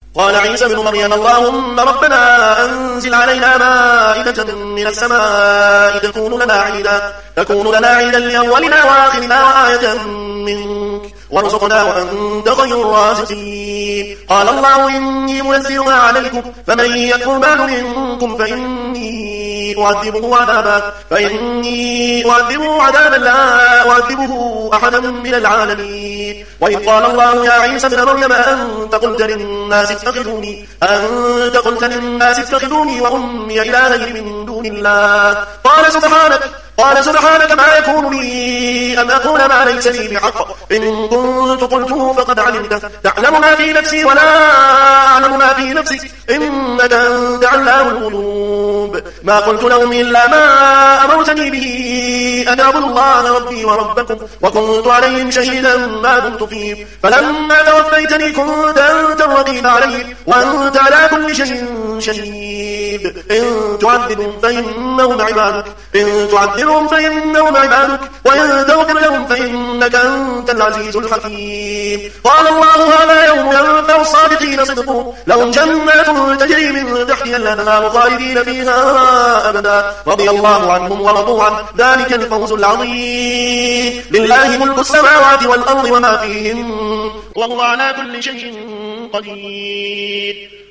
قال عيسى بن مريم اللهم ربنا أنزل علينا مائدة من السماء تكون لنا عيدا لأولنا وآخرنا وآية منك وارزقنا وأنت خير الرازقين. قال الله إني منزلها عليكم فمن يكفر بعد منكم فإني أعذبه عذابا لا أعذبه أحدا من العالمين. وإذ قال الله يا عيسى ابن مريم أنت قلت للناس اتخذوني وأمي إلهين من دون الله قال سبحانك ما يكون لي أن أقول ما ليس لي بحق إن كنت قلته فقد علمته تعلم ما في نفسي ولا أعلم ما في نفسك إنك أنت علام الغيوب. ما قلت لهم إلا ما أمرتني به أن أعبد الله ربي وربكم وكنت عليهم شهيدا ما دمت فيهم فلما توفيتني كنت أنت الرقيب عليهم وأنت على كل شيء شهيد. إن تعذبهم فإنهم عبادك وإن تغفر لهم فإنك أنت العزيز الحكيم. قال الله هذا يوم ينفع الصادقين صدقهم لهم جنات تجري من تحتها الأنهار خالدين فيها أبدا رضي الله عنهم ورضوا عنه ذلك الفوز العظيم. لله ملك السماوات والأرض وما فيهن والله على كل شيء قدير.